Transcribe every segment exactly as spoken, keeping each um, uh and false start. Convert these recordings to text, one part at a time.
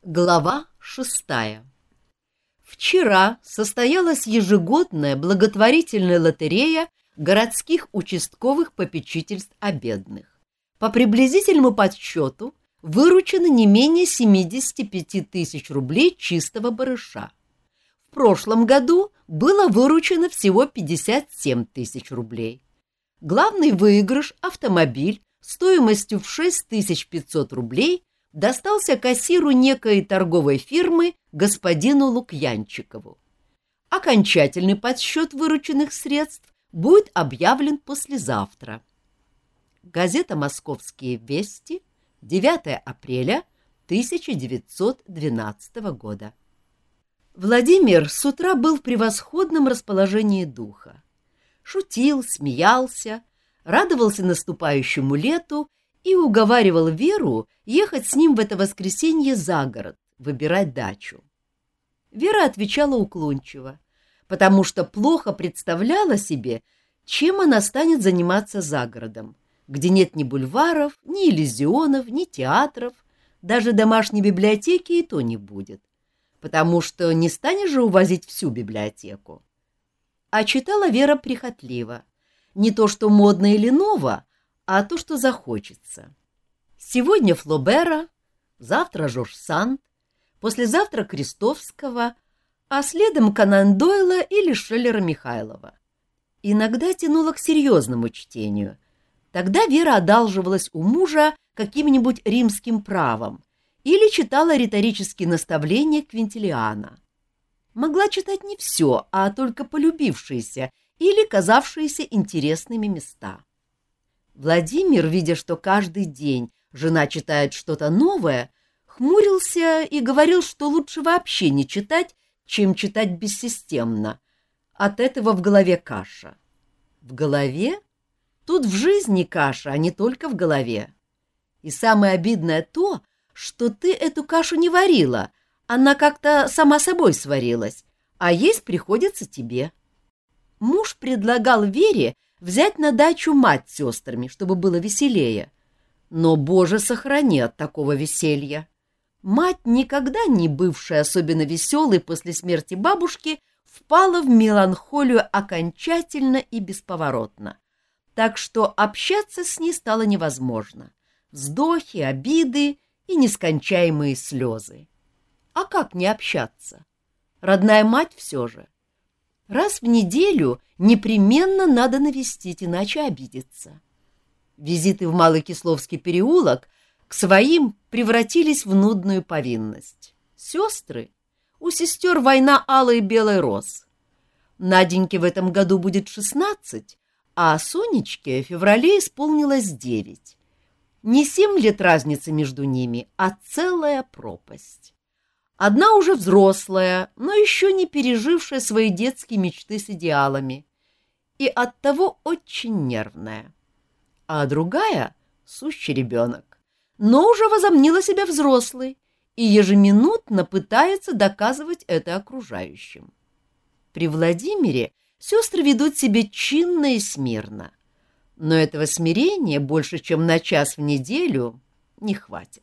Глава шестая. Вчера состоялась ежегодная благотворительная лотерея городских участковых попечительств о бедных. По приблизительному подсчету выручено не менее семьдесят пять тысяч рублей чистого барыша. В прошлом году было выручено всего пятьдесят семь тысяч рублей. Главный выигрыш — автомобиль стоимостью в шесть тысяч пятьсот рублей достался кассиру некой торговой фирмы господину Лукьянчикову. Окончательный подсчет вырученных средств будет объявлен послезавтра. Газета «Московские вести», девятое апреля тысяча девятьсот двенадцатого года. Владимир с утра был в превосходном расположении духа. Шутил, смеялся, радовался наступающему лету и уговаривал Веру ехать с ним в это воскресенье за город, выбирать дачу. Вера отвечала уклончиво, потому что плохо представляла себе, чем она станет заниматься за городом, где нет ни бульваров, ни иллюзионов, ни театров, даже домашней библиотеки и то не будет, потому что не станешь же увозить всю библиотеку. А читала Вера прихотливо, не то что модно или ново, а то, что захочется. Сегодня Флобера, завтра Жорж Санд, послезавтра Крестовского, а следом Конан Дойла или Шиллера Михайлова. Иногда тянула к серьезному чтению. Тогда Вера одалживалась у мужа каким-нибудь римским правом или читала риторические наставления Квинтилиана. Могла читать не все, а только полюбившиеся или казавшиеся интересными места. Владимир, видя, что каждый день жена читает что-то новое, хмурился и говорил, что лучше вообще не читать, чем читать бессистемно. От этого в голове каша. В голове? Тут в жизни каша, а не только в голове. И самое обидное то, что ты эту кашу не варила, она как-то сама собой сварилась, а есть приходится тебе. Муж предлагал Вере взять на дачу мать с сестрами, чтобы было веселее. Но, Боже, сохрани от такого веселья. Мать, никогда не бывшая особенно веселой после смерти бабушки, впала в меланхолию окончательно и бесповоротно, так что общаться с ней стало невозможно. Вздохи, обиды и нескончаемые слезы. А как не общаться? Родная мать все же. Раз в неделю непременно надо навестить, иначе обидеться. Визиты в Малый Кисловский переулок к своим превратились в нудную повинность. Сестры? У сестер война алой и белой роз. Наденьке в этом году будет шестнадцать, а Сонечке в феврале исполнилось девять. Не семь лет разницы между ними, а целая пропасть. Одна уже взрослая, но еще не пережившая свои детские мечты с идеалами, и оттого очень нервная. А другая — сущий ребенок, но уже возомнила себя взрослой и ежеминутно пытается доказывать это окружающим. При Владимире сестры ведут себя чинно и смирно, но этого смирения больше, чем на час в неделю, не хватит.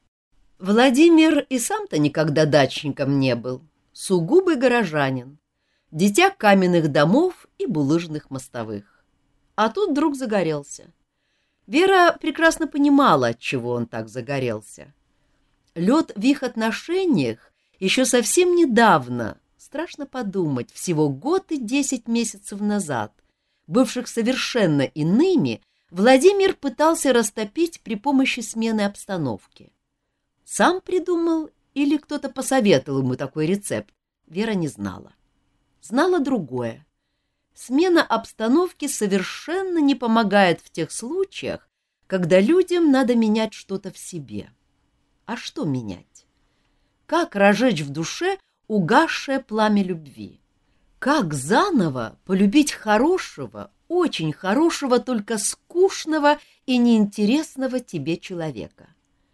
Владимир и сам-то никогда дачником не был, сугубый горожанин, дитя каменных домов и булыжных мостовых. А тут вдруг загорелся. Вера прекрасно понимала, отчего он так загорелся. Лед в их отношениях еще совсем недавно, страшно подумать, всего год и десять месяцев назад, бывших совершенно иными, Владимир пытался растопить при помощи смены обстановки. Сам придумал или кто-то посоветовал ему такой рецепт, Вера не знала. Знала другое. Смена обстановки совершенно не помогает в тех случаях, когда людям надо менять что-то в себе. А что менять? Как разжечь в душе угасшее пламя любви? Как заново полюбить хорошего, очень хорошего, только скучного и неинтересного тебе человека?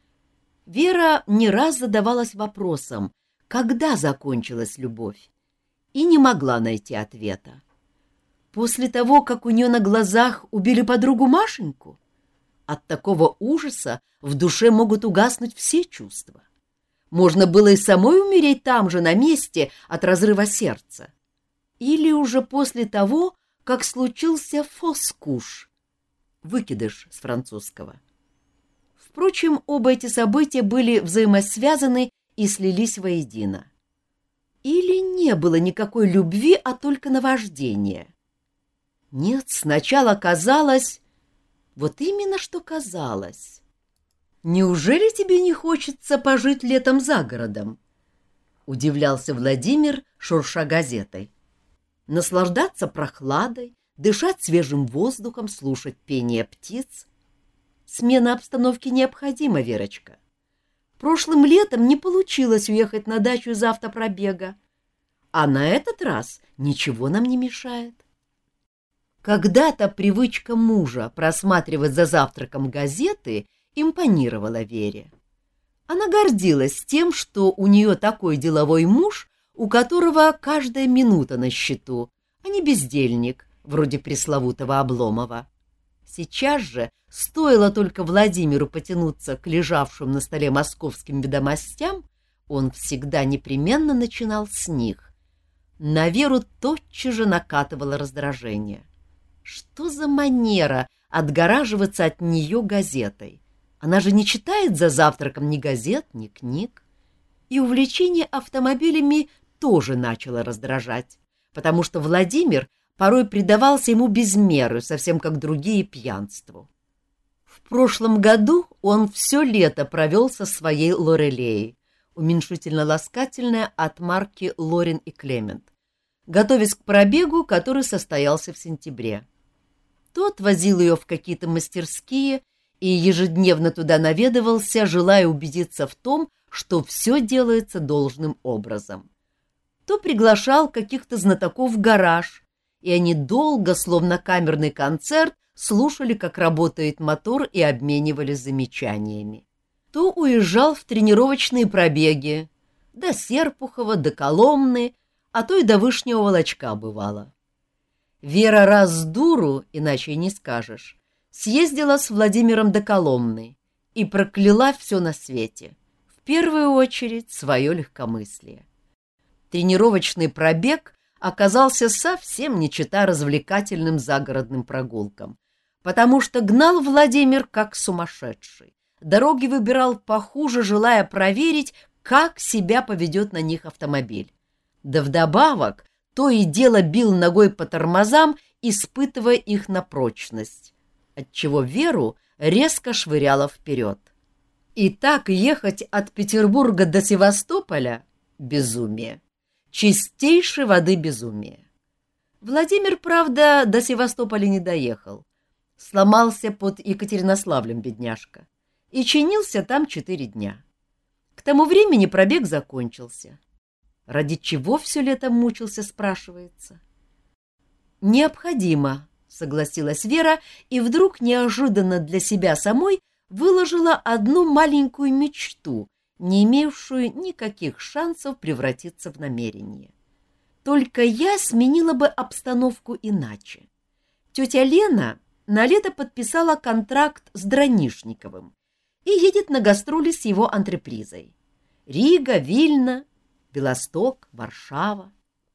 Вера не раз задавалась вопросом, когда закончилась любовь, и не могла найти ответа. После того, как у нее на глазах убили подругу Машеньку? От такого ужаса в душе могут угаснуть все чувства. Можно было и самой умереть там же, на месте, от разрыва сердца. Или уже после того, как случился фоскуш, выкидыш с французского. Впрочем, оба эти события были взаимосвязаны и слились воедино. Или не было никакой любви, а только наваждение? Нет, сначала казалось... Вот именно что казалось. «Неужели тебе не хочется пожить летом за городом?» — удивлялся Владимир, шурша газетой. «Наслаждаться прохладой, дышать свежим воздухом, слушать пение птиц. Смена обстановки необходима, Верочка. Прошлым летом не получилось уехать на дачу из автопробега, а на этот раз ничего нам не мешает». Когда-то привычка мужа просматривать за завтраком газеты импонировала Вере. Она гордилась тем, что у нее такой деловой муж, у которого каждая минута на счету, а не бездельник, вроде пресловутого Обломова. Сейчас же, стоило только Владимиру потянуться к лежавшим на столе московским ведомостям, он всегда непременно начинал с них. На Веру тотчас же накатывало раздражение. Что за манера отгораживаться от нее газетой? Она же не читает за завтраком ни газет, ни книг. И увлечение автомобилями тоже начало раздражать, потому что Владимир порой предавался ему без меры, совсем как другие, пьянству. В прошлом году он все лето провел со своей Лорелеей, уменьшительно-ласкательная от марки «Лорин и Клемент», готовясь к пробегу, который состоялся в сентябре. Тот возил ее в какие-то мастерские и ежедневно туда наведывался, желая убедиться в том, что все делается должным образом. То приглашал каких-то знатоков в гараж, и они долго, словно камерный концерт, слушали, как работает мотор, и обменивались замечаниями. То уезжал в тренировочные пробеги, до Серпухова, до Коломны, а то и до Вышнего Волочка бывало. Вера раз с дуру, иначе и не скажешь, съездила с Владимиром до Коломны и прокляла все на свете, в первую очередь свое легкомыслие. Тренировочный пробег оказался совсем не чета развлекательным загородным прогулкам, потому что гнал Владимир как сумасшедший, дороги выбирал похуже, желая проверить, как себя поведет на них автомобиль. Да вдобавок то и дело бил ногой по тормозам, испытывая их на прочность, отчего Веру резко швыряло вперед. И так ехать от Петербурга до Севастополя — безумие, чистейшей воды безумие. Владимир, правда, до Севастополя не доехал, сломался под Екатеринославлем, бедняжка, и чинился там четыре дня. К тому времени пробег закончился. Ради чего все лето мучился, спрашивается? Необходимо, согласилась Вера, и вдруг неожиданно для себя самой выложила одну маленькую мечту, не имевшую никаких шансов превратиться в намерение. Только я сменила бы обстановку иначе. Тетя Лена на лето подписала контракт с Дранишниковым и едет на гастроли с его антрепризой. Рига, Вильна, Белосток, Варшава.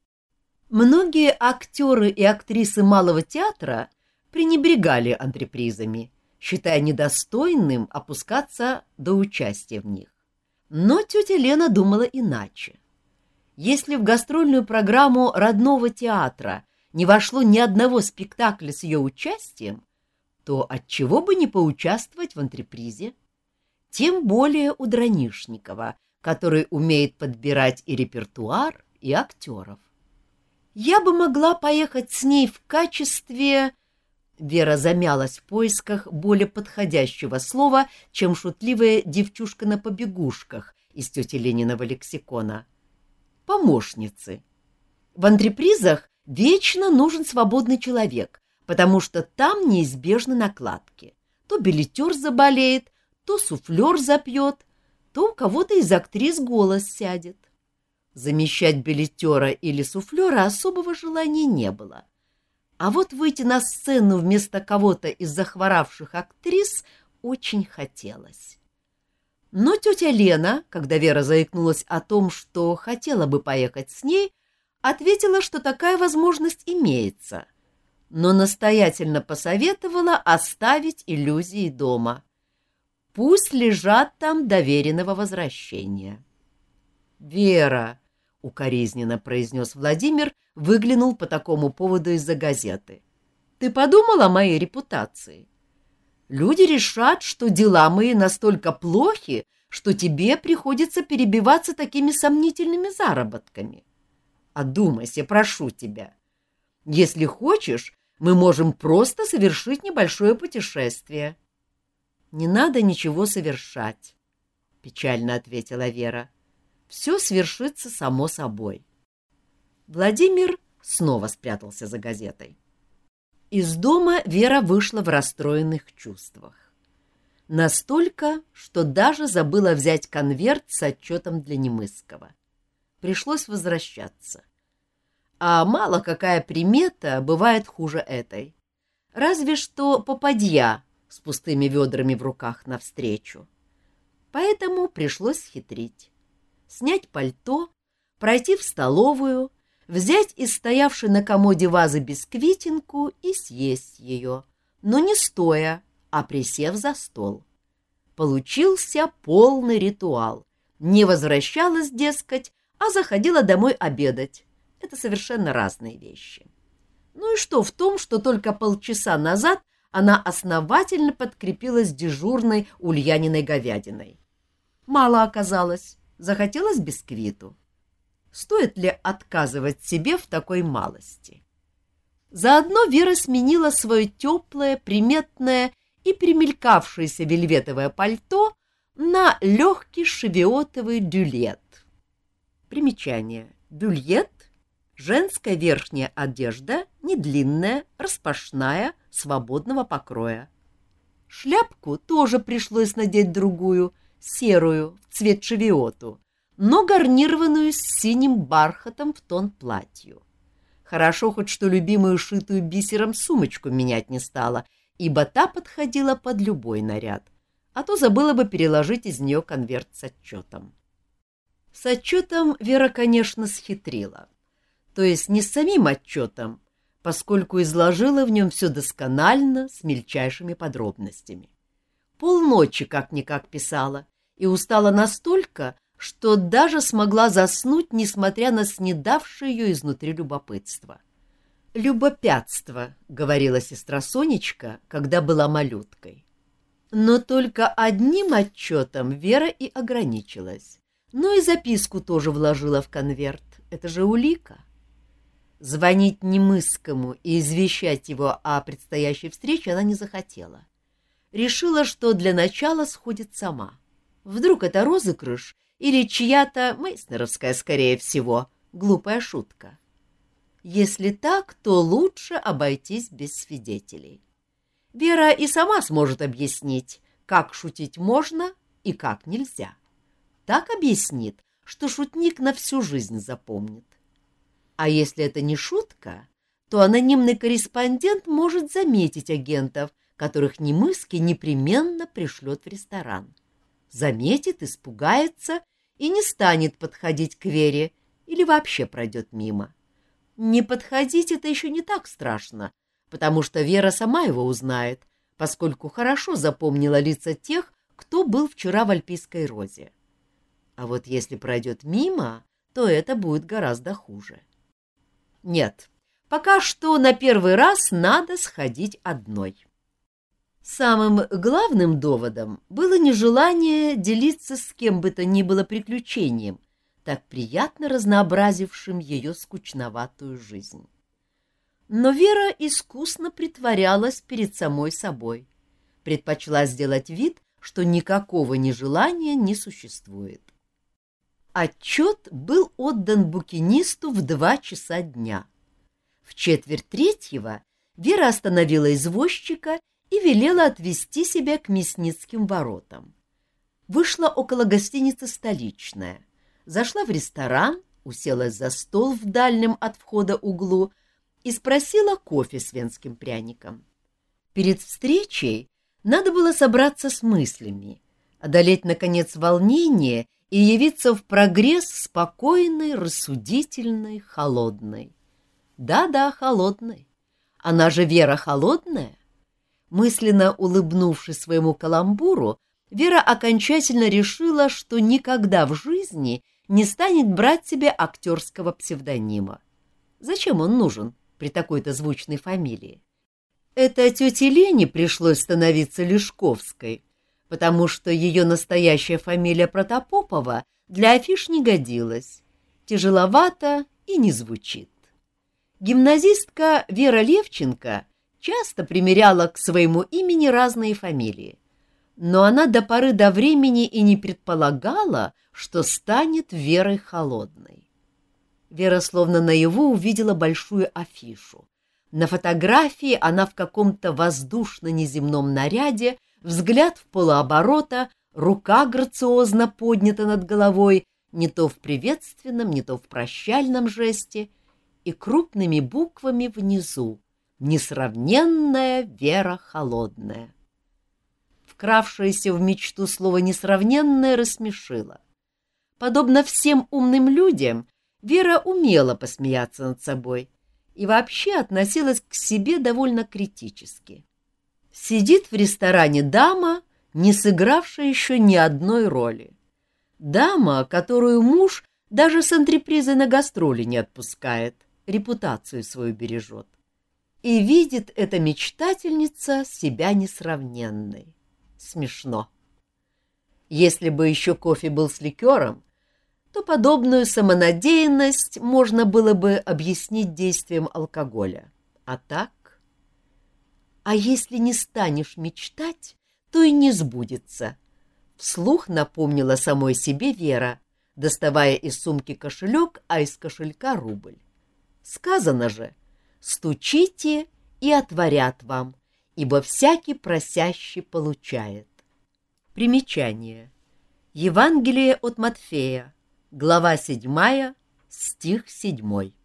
Многие актеры и актрисы малого театра пренебрегали антрепризами, считая недостойным опускаться до участия в них. Но тетя Лена думала иначе. Если в гастрольную программу родного театра не вошло ни одного спектакля с ее участием, то отчего бы не поучаствовать в антрепризе? Тем более у Дранишникова, который умеет подбирать и репертуар, и актеров. Я бы могла поехать с ней в качестве... Вера замялась в поисках более подходящего слова, чем шутливая девчушка на побегушках из тети Лениного лексикона. Помощницы. В антрепризах вечно нужен свободный человек, потому что там неизбежны накладки. То билетер заболеет, то суфлер запьет, то у кого-то из актрис голос сядет. Замещать билетера или суфлера особого желания не было. А вот выйти на сцену вместо кого-то из захворавших актрис очень хотелось. Но тетя Лена, когда Вера заикнулась о том, что хотела бы поехать с ней, ответила, что такая возможность имеется, но настоятельно посоветовала оставить иллюзии дома. Пусть лежат там до Вериного возвращения. «Вера», — укоризненно произнес Владимир, выглянул по такому поводу из-за газеты. «Ты подумала о моей репутации? Люди решат, что дела мои настолько плохи, что тебе приходится перебиваться такими сомнительными заработками. Одумайся, прошу тебя. Если хочешь, мы можем просто совершить небольшое путешествие». «Не надо ничего совершать», — печально ответила Вера. «Все свершится само собой». Владимир снова спрятался за газетой. Из дома Вера вышла в расстроенных чувствах. Настолько, что даже забыла взять конверт с отчетом для Немысского. Пришлось возвращаться. А мало какая примета бывает хуже этой. Разве что попадья с пустыми ведрами в руках навстречу. Поэтому пришлось хитрить. Снять пальто, пройти в столовую, взять из стоявшей на комоде вазы бисквитинку и съесть ее, но не стоя, а присев за стол. Получился полный ритуал. Не возвращалась, дескать, а заходила домой обедать. Это совершенно разные вещи. Ну и что в том, что только полчаса назад она основательно подкрепилась дежурной Ульяниной говядиной? Мало оказалось, захотелось бисквиту. Стоит ли отказывать себе в такой малости? Заодно Вера сменила свое теплое, приметное и примелькавшееся вельветовое пальто на легкий шевиотовый дюлет. Примечание. Дюлет — женская верхняя одежда, недлинная, распашная, свободного покроя. Шляпку тоже пришлось надеть другую, серую, в цвет шевиоту, но гарнированную с синим бархатом в тон платью. Хорошо хоть что любимую шитую бисером сумочку менять не стала, ибо та подходила под любой наряд, а то забыла бы переложить из нее конверт с отчетом. С отчетом Вера, конечно, схитрила. То есть не с самим отчетом, поскольку изложила в нем все досконально, с мельчайшими подробностями. Полночи как-никак писала и устала настолько, что даже смогла заснуть, несмотря на снедавшее ее изнутри любопытство. «Любопятство», — говорила сестра Сонечка, когда была малюткой. Но только одним отчетом Вера и ограничилась. Ну и записку тоже вложила в конверт. Это же улика. Звонить Немысскому и извещать его о предстоящей встрече она не захотела. Решила, что для начала сходит сама. Вдруг это розыгрыш или чья-то, мейснеровская, скорее всего, глупая шутка. Если так, то лучше обойтись без свидетелей. Вера и сама сможет объяснить, как шутить можно и как нельзя. Так объяснит, что шутник на всю жизнь запомнит. А если это не шутка, то анонимный корреспондент может заметить агентов, которых Немысский непременно пришлет в ресторан. Заметит, испугается и не станет подходить к Вере или вообще пройдет мимо. Не подходить — это еще не так страшно, потому что Вера сама его узнает, поскольку хорошо запомнила лица тех, кто был вчера в Альпийской розе. А вот если пройдет мимо, то это будет гораздо хуже. Нет, пока что на первый раз надо сходить одной. Самым главным доводом было нежелание делиться с кем бы то ни было приключением, так приятно разнообразившим ее скучноватую жизнь. Но Вера искусно притворялась перед самой собой, предпочла сделать вид, что никакого нежелания не существует. Отчет был отдан букинисту в два часа дня. В четверть третьего Вера остановила извозчика и велела отвезти себя к Мясницким воротам. Вышла около гостиницы «Столичная», зашла в ресторан, уселась за стол в дальнем от входа углу и спросила кофе с венским пряником. Перед встречей надо было собраться с мыслями, одолеть, наконец, волнение и явиться в прогресс спокойной, рассудительной, холодной. Да-да, холодной. Она же Вера холодная. Мысленно улыбнувшись своему каламбуру, Вера окончательно решила, что никогда в жизни не станет брать себе актерского псевдонима. Зачем он нужен при такой-то звучной фамилии? Это тете Лене пришлось становиться Лешковской, потому что ее настоящая фамилия Протопопова для афиш не годилась, тяжеловато и не звучит. Гимназистка Вера Левченко часто примеряла к своему имени разные фамилии, но она до поры до времени и не предполагала, что станет Верой Холодной. Вера словно наяву увидела большую афишу. На фотографии она в каком-то воздушно-неземном наряде, взгляд в полуоборота, рука грациозно поднята над головой, не то в приветственном, не то в прощальном жесте, и крупными буквами внизу «Несравненная Вера Холодная». Вкравшееся в мечту слово «несравненная» рассмешило. Подобно всем умным людям, Вера умела посмеяться над собой и вообще относилась к себе довольно критически. Сидит в ресторане дама, не сыгравшая еще ни одной роли. Дама, которую муж даже с антрепризой на гастроли не отпускает, репутацию свою бережет. И видит эта мечтательница себя несравненной. Смешно. Если бы еще кофе был с ликером, то подобную самонадеянность можно было бы объяснить действием алкоголя. А так? А если не станешь мечтать, то и не сбудется. Вслух напомнила самой себе Вера, доставая из сумки кошелек, а из кошелька рубль. Сказано же: «Стучите, и отворят вам, ибо всякий просящий получает». Примечание. Евангелие от Матфея, глава седьмая, стих седьмой.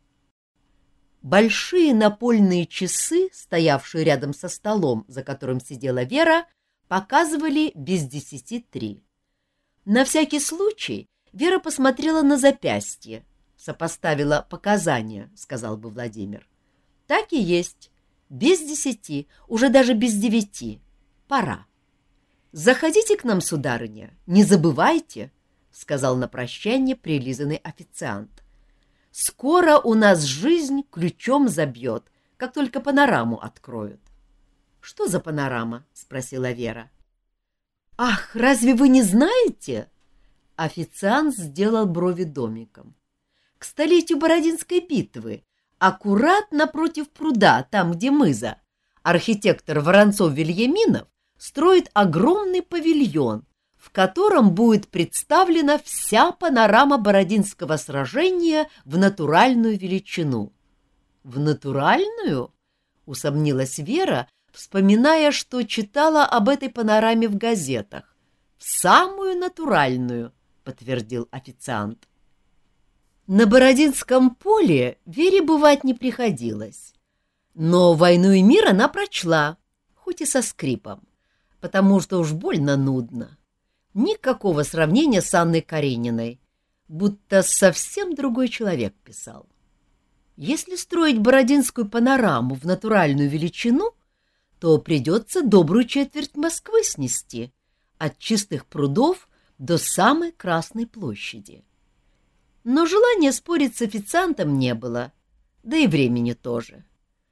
Большие напольные часы, стоявшие рядом со столом, за которым сидела Вера, показывали без десяти три. На всякий случай Вера посмотрела на запястье, сопоставила показания, сказал бы Владимир. Так и есть, без десяти, уже даже без девяти. Пора. «Заходите к нам, сударыня, не забывайте», — сказал на прощание прилизанный официант. «Скоро у нас жизнь ключом забьет, как только панораму откроют». «Что за панорама?» — спросила Вера. «Ах, разве вы не знаете?» Официант сделал брови домиком. «К столетию Бородинской битвы, аккурат напротив пруда, там, где мыза, архитектор Воронцов-Вильяминов строит огромный павильон, в котором будет представлена вся панорама Бородинского сражения в натуральную величину. — В натуральную? — усомнилась Вера, вспоминая, что читала об этой панораме в газетах. — В самую натуральную, — подтвердил официант. На Бородинском поле Вере бывать не приходилось. Но «Войну и мир» она прочла, хоть и со скрипом, потому что уж больно нудно. Никакого сравнения с Анной Карениной, будто совсем другой человек писал. Если строить Бородинскую панораму в натуральную величину, то придется добрую четверть Москвы снести, от чистых прудов до самой Красной площади. Но желания спорить с официантом не было, да и времени тоже.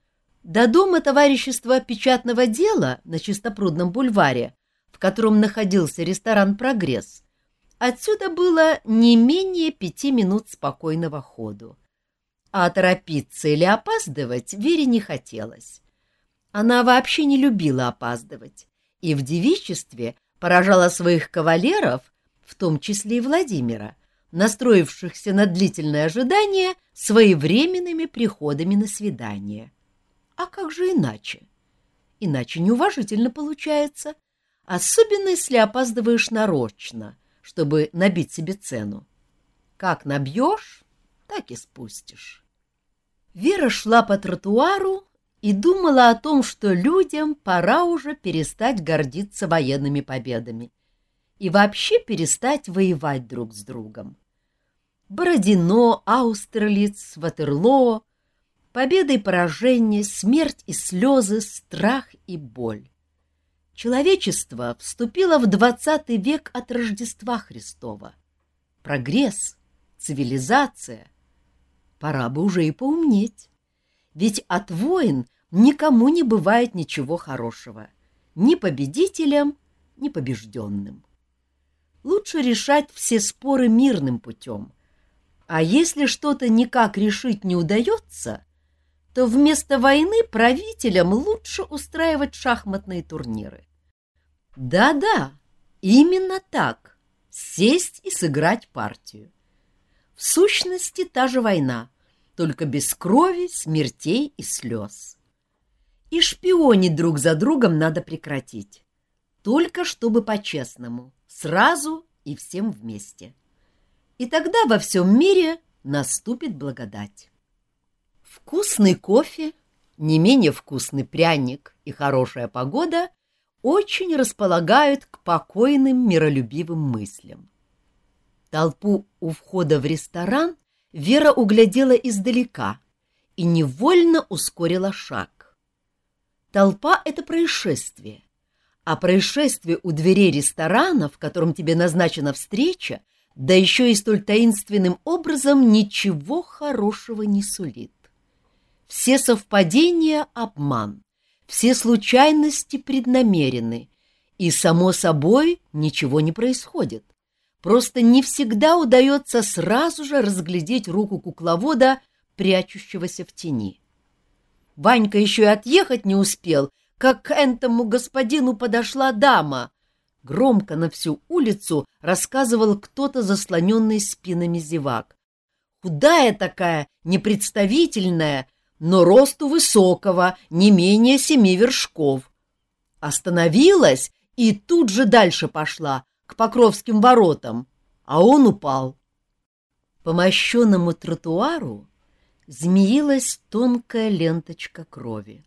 До дома товарищества печатного дела на Чистопрудном бульваре, в котором находился ресторан «Прогресс», отсюда было не менее пяти минут спокойного ходу. А торопиться или опаздывать Вере не хотелось. Она вообще не любила опаздывать и в девичестве поражала своих кавалеров, в том числе и Владимира, настроившихся на длительное ожидание своевременными приходами на свидание. А как же иначе? Иначе неуважительно получается, особенно если опаздываешь нарочно, чтобы набить себе цену. Как набьешь, так и спустишь. Вера шла по тротуару и думала о том, что людям пора уже перестать гордиться военными победами. и вообще перестать воевать друг с другом. Бородино, Аустерлиц, Ватерлоо, победа и поражение, смерть и слезы, страх и боль. Человечество вступило в двадцатый век от Рождества Христова. Прогресс, цивилизация. Пора бы уже и поумнеть. Ведь от войн никому не бывает ничего хорошего. Ни победителям, ни побежденным. Лучше решать все споры мирным путем. А если что-то никак решить не удается, то вместо войны правителям лучше устраивать шахматные турниры. Да-да, именно так. Сесть и сыграть партию. В сущности, та же война, только без крови, смертей и слез. И шпионить друг за другом надо прекратить. Только чтобы по-честному, сразу и всем вместе. И тогда во всем мире наступит благодать. Вкусный кофе, не менее вкусный пряник и хорошая погода очень располагают к покойным миролюбивым мыслям. Толпу у входа в ресторан Вера углядела издалека и невольно ускорила шаг. Толпа — это происшествие, а происшествие у дверей ресторана, в котором тебе назначена встреча, да еще и столь таинственным образом, ничего хорошего не сулит. Все совпадения — обман, все случайности преднамерены, и, само собой, ничего не происходит. Просто не всегда удается сразу же разглядеть руку кукловода, прячущегося в тени. Ванька еще и отъехать не успел, как к этому господину подошла дама. Громко на всю улицу рассказывал кто-то, заслоненный спинами зевак. Худая такая, непредставительная, но росту высокого, не менее семи вершков. Остановилась и тут же дальше пошла, к Покровским воротам, а он упал. По мощенному тротуару змеилась тонкая ленточка крови.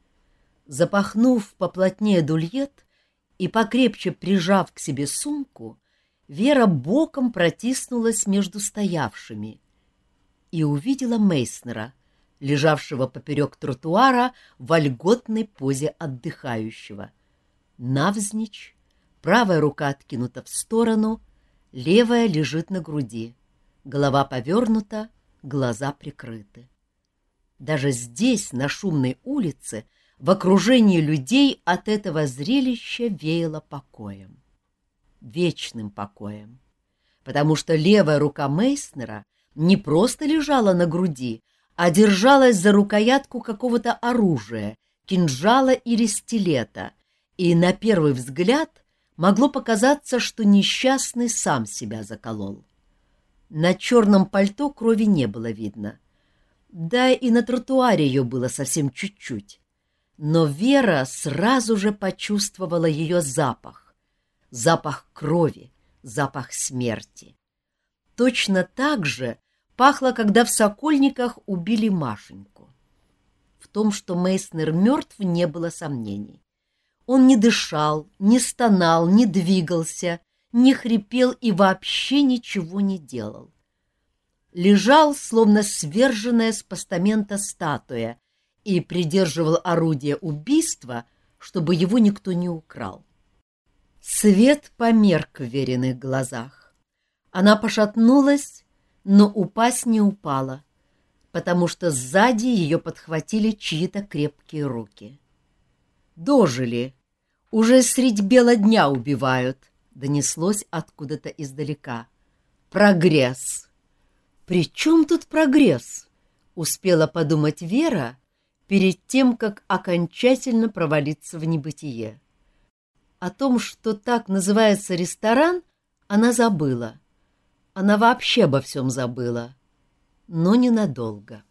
Запахнув поплотнее дульет и покрепче прижав к себе сумку, Вера боком протиснулась между стоявшими и увидела Мейснера, лежавшего поперек тротуара в вольготной позе отдыхающего. Навзничь, правая рука откинута в сторону, левая лежит на груди, голова повернута, глаза прикрыты. Даже здесь, на шумной улице, в окружении людей от этого зрелища веяло покоем. Вечным покоем. Потому что левая рука Мейснера не просто лежала на груди, а держалась за рукоятку какого-то оружия, кинжала или стилета, и на первый взгляд могло показаться, что несчастный сам себя заколол. На черном пальто крови не было видно. Да и на тротуаре ее было совсем чуть-чуть. Но Вера сразу же почувствовала ее запах. Запах крови, запах смерти. Точно так же пахло, когда в Сокольниках убили Машеньку. В том, что Мейснер мертв, не было сомнений. Он не дышал, не стонал, не двигался, не хрипел и вообще ничего не делал. Лежал, словно сверженная с постамента статуя, и придерживал орудие убийства, чтобы его никто не украл. Свет померк в Вериных глазах. Она пошатнулась, но упасть не упала, потому что сзади ее подхватили чьи-то крепкие руки. «Дожили! Уже средь бела дня убивают!» — донеслось откуда-то издалека. «Прогресс!» «При чем тут прогресс?» — успела подумать Вера перед тем, как окончательно провалиться в небытие. О том, что так называется ресторан, она забыла. Она вообще обо всем забыла, но ненадолго.